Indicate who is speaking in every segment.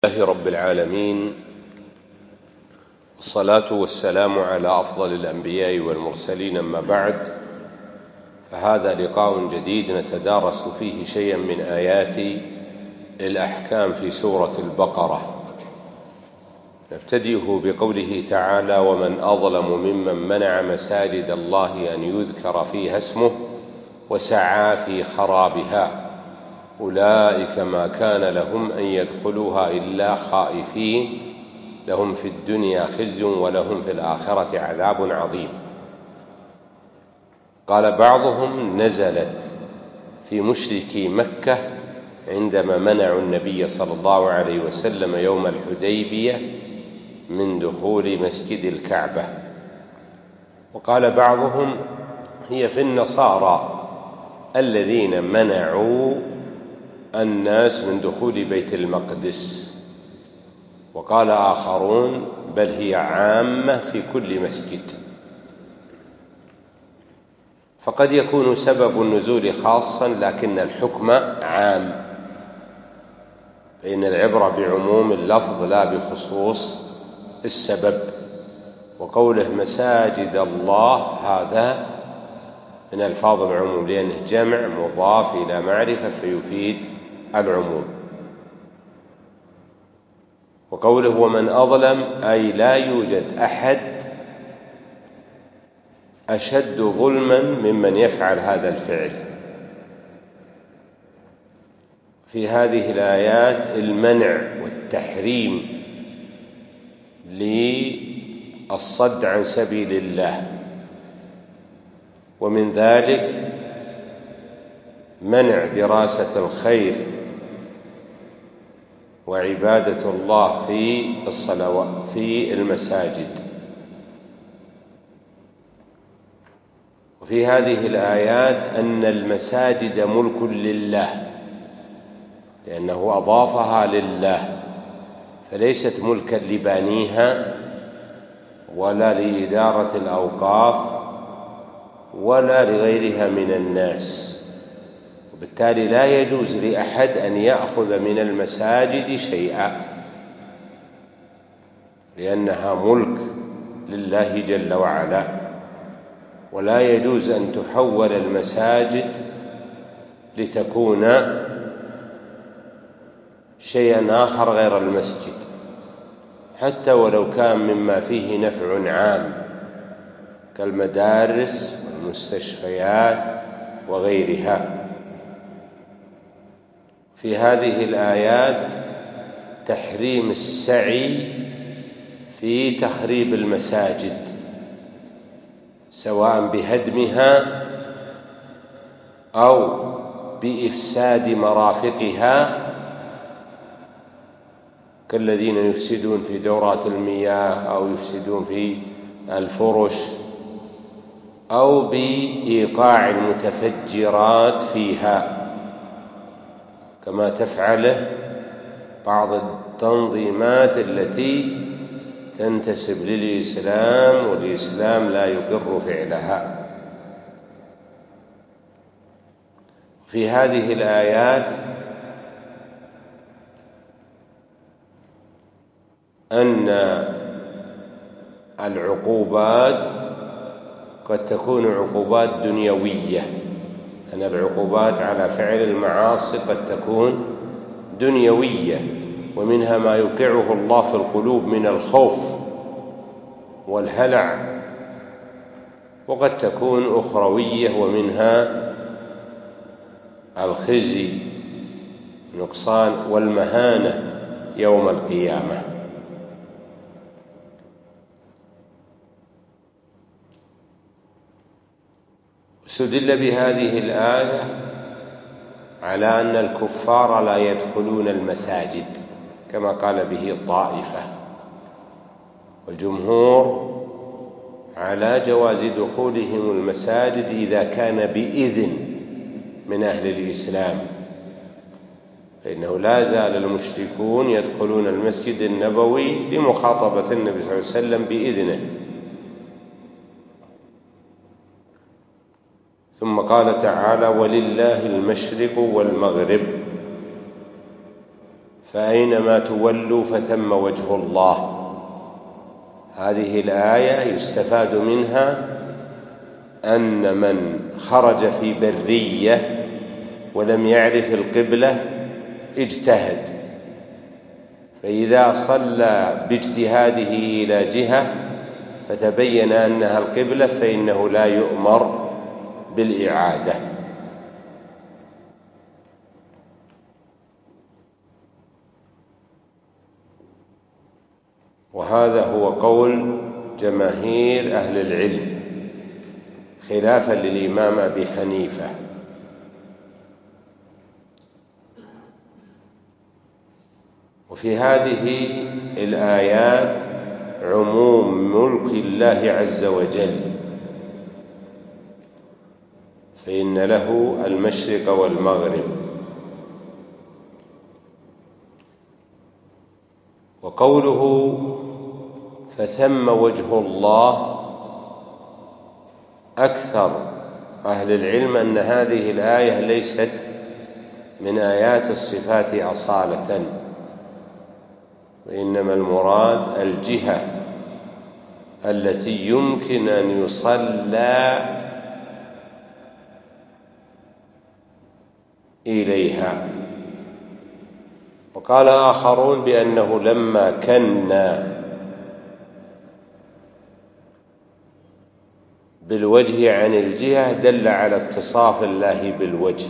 Speaker 1: لله رب العالمين، والصلاة والسلام على أفضل الأنبياء والمرسلين، أما بعد، فهذا لقاء جديد نتدارس فيه شيئا من آيات الأحكام في سورة البقرة. نبتدئه بقوله تعالى: ومن أظلم ممن منع مساجد الله أن يذكر فيها اسمه وسعى في خرابها أولئك ما كان لهم أن يدخلوها إلا خائفين لهم في الدنيا خزي ولهم في الآخرة عذاب عظيم. قال بعضهم: نزلت في مشركي مكة عندما منعوا النبي صلى الله عليه وسلم يوم الحديبية من دخول مسجد الكعبة. وقال بعضهم: هي في النصارى الذين منعوا الناس من دخول بيت المقدس. وقال آخرون: بل هي عامة في كل مسجد. فقد يكون سبب النزول خاصا لكن الحكم عام، فإن العبرة بعموم اللفظ لا بخصوص السبب. وقوله مساجد الله هذا من ألفاظ العموم، لأنه جمع مضاف إلى معرفة فيفيد العموم. وقوله ومن أظلم أي لا يوجد أحد أشد ظلما ممن يفعل هذا الفعل. في هذه الآيات المنع والتحريم للصد عن سبيل الله، ومن ذلك منع دراسة الخير وعبادة الله في الصلوات في المساجد. وفي هذه الآيات أن المساجد ملك لله، لأنه أضافها لله، فليست ملكا لبانيها ولا لإدارة الأوقاف ولا لغيرها من الناس. وبالتالي لا يجوز لأحد أن يأخذ من المساجد شيئا، لأنها ملك لله جل وعلا. ولا يجوز أن تحول المساجد لتكون شيئا آخر غير المسجد، حتى ولو كان مما فيه نفع عام كالمدارس والمستشفيات وغيرها. في هذه الآيات تحريم السعي في تخريب المساجد، سواء بهدمها أو بإفساد مرافقها، كالذين يفسدون في دورات المياه أو يفسدون في الفرش أو بإيقاع المتفجرات فيها، كما تفعله بعض التنظيمات التي تنتسب للإسلام والإسلام لا يقر فعلها. في هذه الآيات أن العقوبات قد تكون عقوبات دنيوية، أن العقوبات على فعل المعاصي قد تكون دنيوية، ومنها ما يوقعه الله في القلوب من الخوف والهلع، وقد تكون أخروية، ومنها الخزي النقصان والمهانة يوم القيامة. استدل بهذه الآية على أن الكفار لا يدخلون المساجد كما قال به الطائفة، والجمهور على جواز دخولهم المساجد إذا كان بإذن من أهل الإسلام، فإنه لا زال المشركون يدخلون المسجد النبوي لمخاطبة النبي صلى الله عليه وسلم بإذنه. ثم قال تعالى: ولله المشرق والمغرب، فأينما تولوا فثم وجه الله. هذه الآية يستفاد منها أن من خرج في برية ولم يعرف القبلة اجتهد، فإذا صلى باجتهاده إلى جهة فتبين أنها القبلة فإنه لا يؤمر بالإعادة. وهذا هو قول جماهير أهل العلم خلافا للإمام أبي حنيفة. وفي هذه الآيات عموم ملك الله عز وجل، فإن له المشرق والمغرب. وقوله فثم وجه الله، أكثر أهل العلم أن هذه الآية ليست من آيات الصفات أصالة، وإنما المراد الجهة التي يمكن أن يصلى إليها. وقال آخرون بأنه لما كنا بالوجه عن الجهة دل على اتصاف الله بالوجه.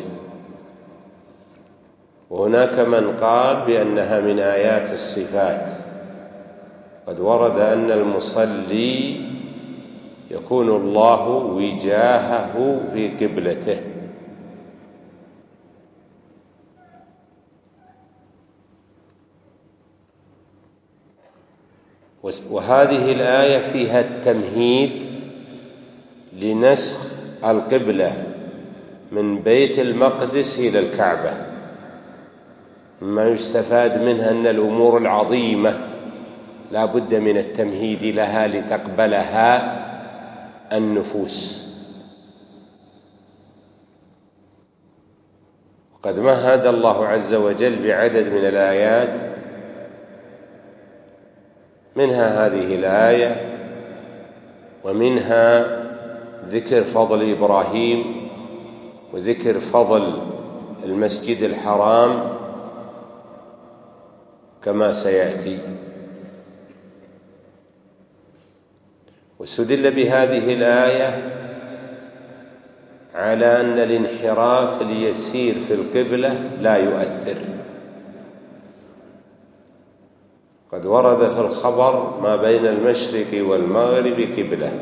Speaker 1: وهناك من قال بأنها من آيات الصفات. قد ورد أن المصلي يكون الله وجاهه في قبلته. وهذه الآية فيها التمهيد لنسخ القبلة من بيت المقدس إلى الكعبة. ما يستفاد منها أن الأمور العظيمة لا بد من التمهيد لها لتقبلها النفوس. وقد مهد الله عز وجل بعدد من الآيات، منها هذه الآية، ومنها ذكر فضل إبراهيم وذكر فضل المسجد الحرام كما سيأتي. واستدل بهذه الآية على أن الانحراف اليسير في القبلة لا يؤثر. قد ورد في الخبر ما بين المشرق والمغرب قبلة.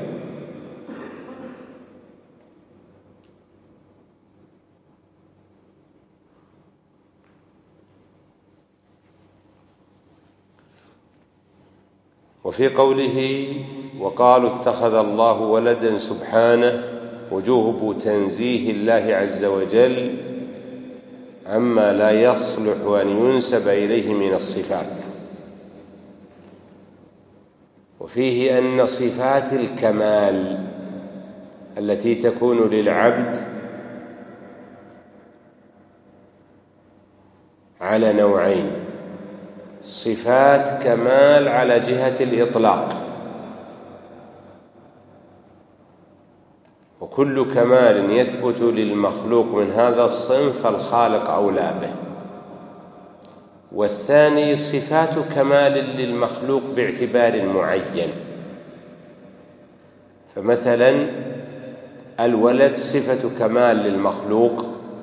Speaker 1: وفي قوله وقالوا اتخذ الله ولدا سبحانه وجوب تنزيه الله عز وجل عما لا يصلح أن ينسب إليه من الصفات. وفيه أن صفات الكمال التي تكون للعبد على نوعين: صفات كمال على جهة الإطلاق، وكل كمال يثبت للمخلوق من هذا الصنف فالخالق أولى به. والثاني صفات كمال للمخلوق باعتبار معين. فمثلا الولد صفة كمال للمخلوق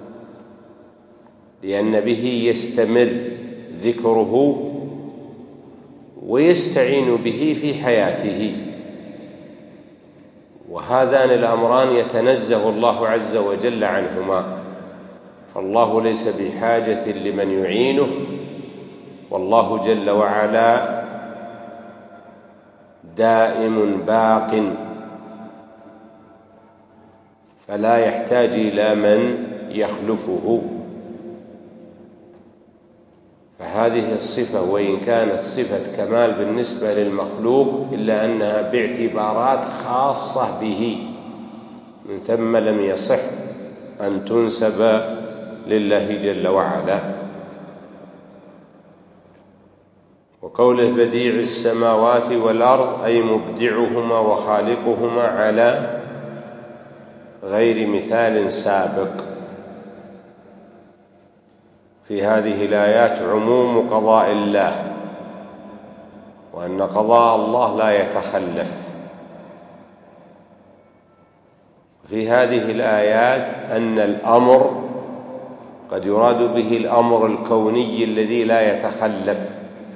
Speaker 1: لأن به يستمر ذكره ويستعين به في حياته، وهذان الأمران يتنزه الله عز وجل عنهما، فالله ليس بحاجة لمن يعينه، والله جل وعلا دائم باق فلا يحتاج إلى من يخلفه. فهذه الصفة وإن كانت صفة كمال بالنسبة للمخلوق إلا أنها باعتبارات خاصة به، من ثم لم يصح أن تنسب لله جل وعلا. وقوله بديع السماوات والأرض أي مبدعهما وخالقهما على غير مثال سابق. في هذه الآيات عموم قضاء الله، وأن قضاء الله لا يتخلف. في هذه الآيات أن الأمر قد يراد به الأمر الكوني الذي لا يتخلف،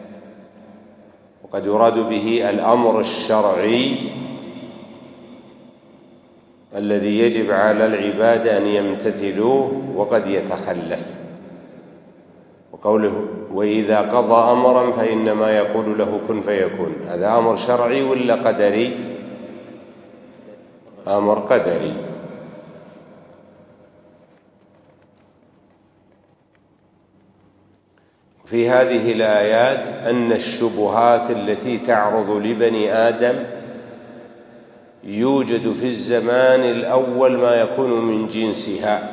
Speaker 1: وقد يراد به الأمر الشرعي الذي يجب على العباد أن يمتثلوه وقد يتخلف. وقوله وإذا قضى أمرا فإنما يقول له كن فيكون، هذا أمر شرعي ولا قدري؟ أمر قدري. في هذه الآيات أن الشبهات التي تعرض لبني آدم يوجد في الزمان الأول ما يكون من جنسها،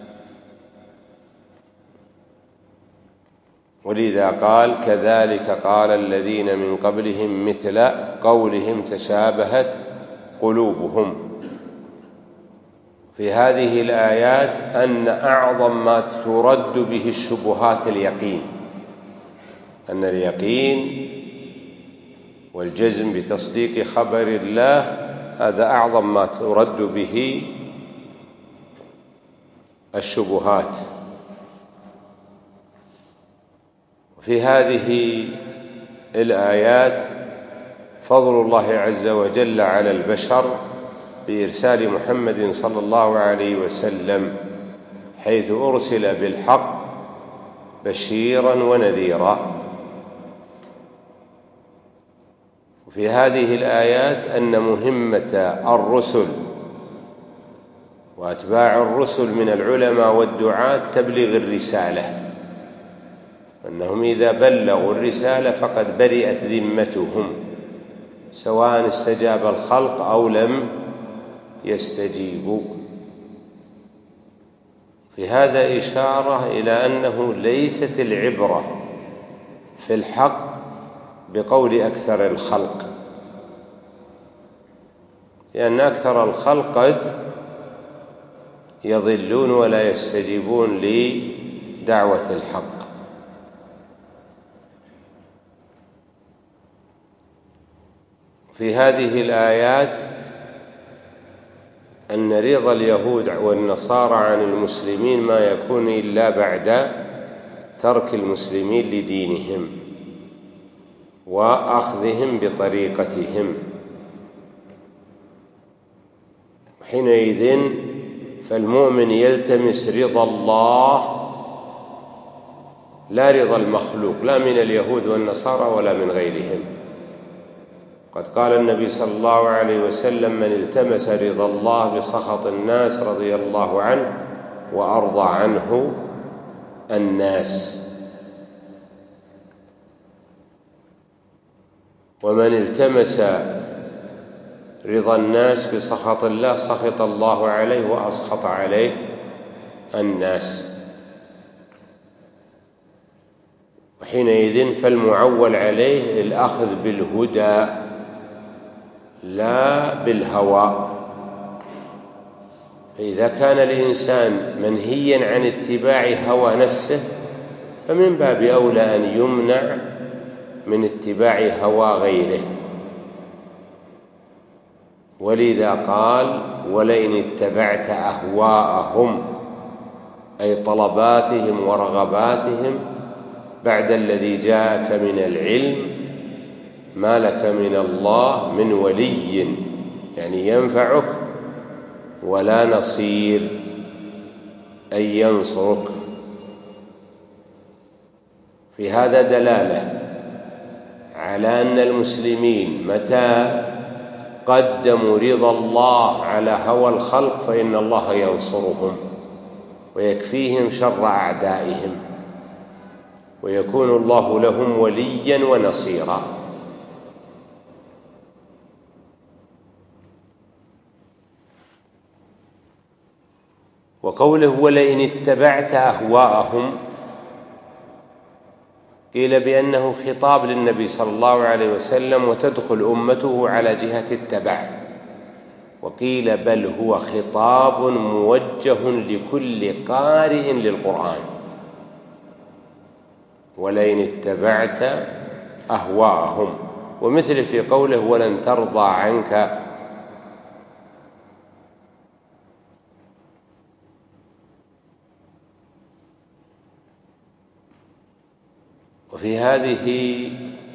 Speaker 1: ولذا قال كذلك قال الذين من قبلهم مثل قولهم تشابهت قلوبهم. في هذه الآيات أن أعظم ما ترد به الشبهات اليقين، أن اليقين والجزم بتصديق خبر الله هذا أعظم ما ترد به الشبهات. في هذه الآيات فضل الله عز وجل على البشر بإرسال محمد صلى الله عليه وسلم، حيث أرسل بالحق بشيرا ونذيرا. وفي هذه الآيات أن مهمة الرسل وأتباع الرسل من العلماء والدعاة تبليغ الرسالة، أنهم إذا بلغوا الرسالة فقد برئت ذمتهم، سواء استجاب الخلق أو لم يستجيبوا. في هذا إشارة إلى أنه ليست العبرة في الحق بقول أكثر الخلق، لأن أكثر الخلق قد يضلون ولا يستجيبون لدعوة الحق. في هذه الآيات أن رضا اليهود والنصارى عن المسلمين ما يكون إلا بعد ترك المسلمين لدينهم وأخذهم بطريقتهم. حينئذ فالمؤمن يلتمس رضا الله لا رضا المخلوق، لا من اليهود والنصارى ولا من غيرهم. قد قال النبي صلى الله عليه وسلم من التمس رضا الله بسخط الناس رضي الله عنه وأرضى عنه الناس، ومن التمس رضا الناس بسخط الله سخط الله عليه وأسخط عليه الناس. وحينئذ فالمعول عليه الأخذ بالهدى لا بالهوى. فإذا كان الإنسان منهيا عن اتباع هوى نفسه فمن باب أولى أن يمنع من اتباع هوى غيره. ولذا قال ولئن اتبعت أهواءهم، أي طلباتهم ورغباتهم بعد الذي جاءك من العلم ما لك من الله من ولي، يعني ينفعك، ولا نصير أي ينصرك. في هذا دلالة على أن المسلمين متى قدموا رضا الله على هوى الخلق فإن الله ينصرهم ويكفيهم شر أعدائهم، ويكون الله لهم وليا ونصيرا. وقوله ولئن اتبعت أهواءهم قيل بأنه خطاب للنبي صلى الله عليه وسلم وتدخل أمته على جهة التبع، وقيل بل هو خطاب موجه لكل قارئ للقرآن، ولئن اتبعت أهواءهم، ومثل في قوله ولن ترضى عنك. وفي هذه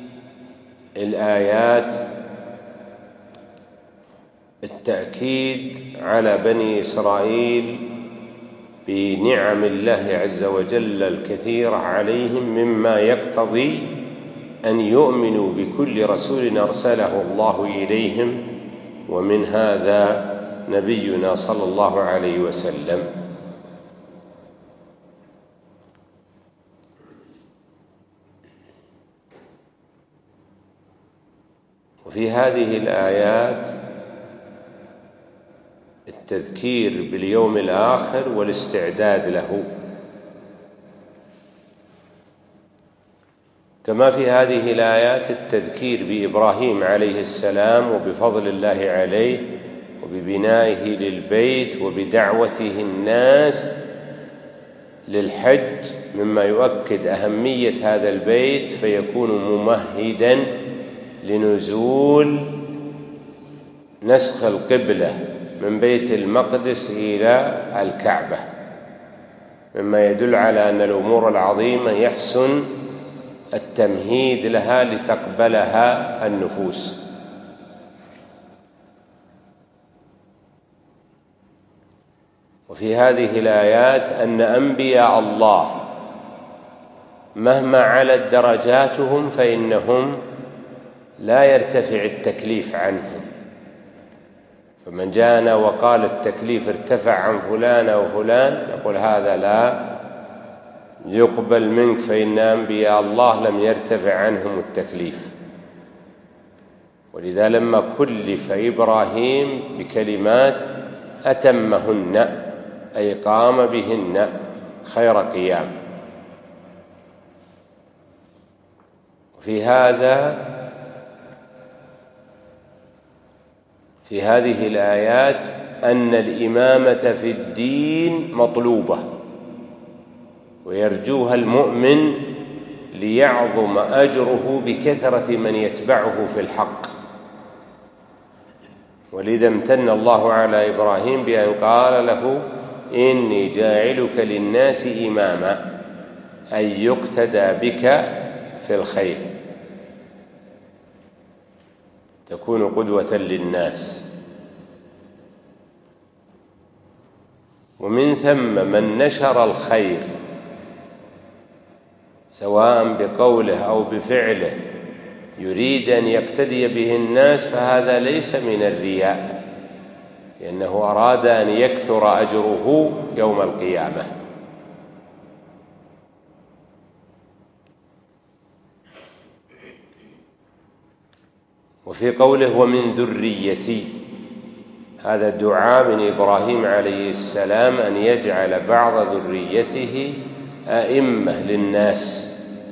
Speaker 1: الآيات التأكيد على بني إسرائيل بنعم الله عز وجل الكثيرة عليهم، مما يقتضي أن يؤمنوا بكل رسول أرسله الله إليهم، ومن هذا نبينا صلى الله عليه وسلم. وفي هذه الآيات التذكير باليوم الآخر والاستعداد له، كما في هذه الآيات التذكير بإبراهيم عليه السلام وبفضل الله عليه وببنائه للبيت وبدعوته الناس للحج، مما يؤكد أهمية هذا البيت، فيكون ممهدا لنزول نسخ القبلة من بيت المقدس إلى الكعبة، مما يدل على أن الأمور العظيمة يحسن التمهيد لها لتقبلها النفوس. وفي هذه الآيات أن أنبياء الله مهما علت درجاتهم فإنهم لا يرتفع التكليف عنهم، فمن جاءنا وقال التكليف ارتفع عن فلان أو فلان نقول هذا لا يقبل منك، فإن أنبياء الله لم يرتفع عنهم التكليف. ولذا لما كلف إبراهيم بكلمات أتمهن، أي قام بهن خير قيام. في هذه الآيات أن الإمامة في الدين مطلوبة ويرجوها المؤمن ليعظم أجره بكثرة من يتبعه في الحق. ولذا امتن الله على إبراهيم بأن قال له إني جاعلك للناس إماما، أي يقتدى بك في الخير، تكون قدوة للناس. ومن ثم من نشر الخير سواء بقوله أو بفعله يريد أن يقتدي به الناس، فهذا ليس من الرياء، لأنه أراد أن يكثر أجره يوم القيامة. وفي قوله ومن ذريتي، هذا الدعاء من إبراهيم عليه السلام أن يجعل بعض ذريته أئمة للناس.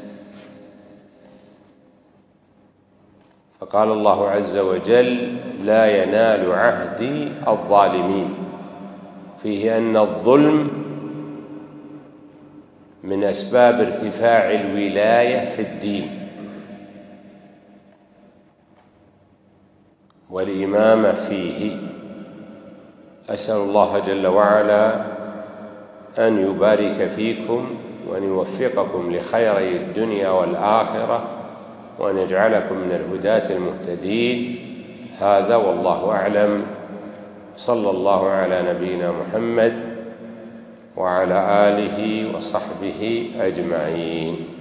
Speaker 1: فقال الله عز وجل لا ينال عهدي الظالمين، فيه أن الظلم من أسباب ارتفاع الولاية في الدين والإمامة فيه. أسأل الله جل وعلا أن يبارك فيكم وأن يوفقكم لخيري الدنيا والآخرة، وأن يجعلكم من الهداة المهتدين. هذا والله أعلم. صلى الله على نبينا محمد وعلى آله وصحبه أجمعين.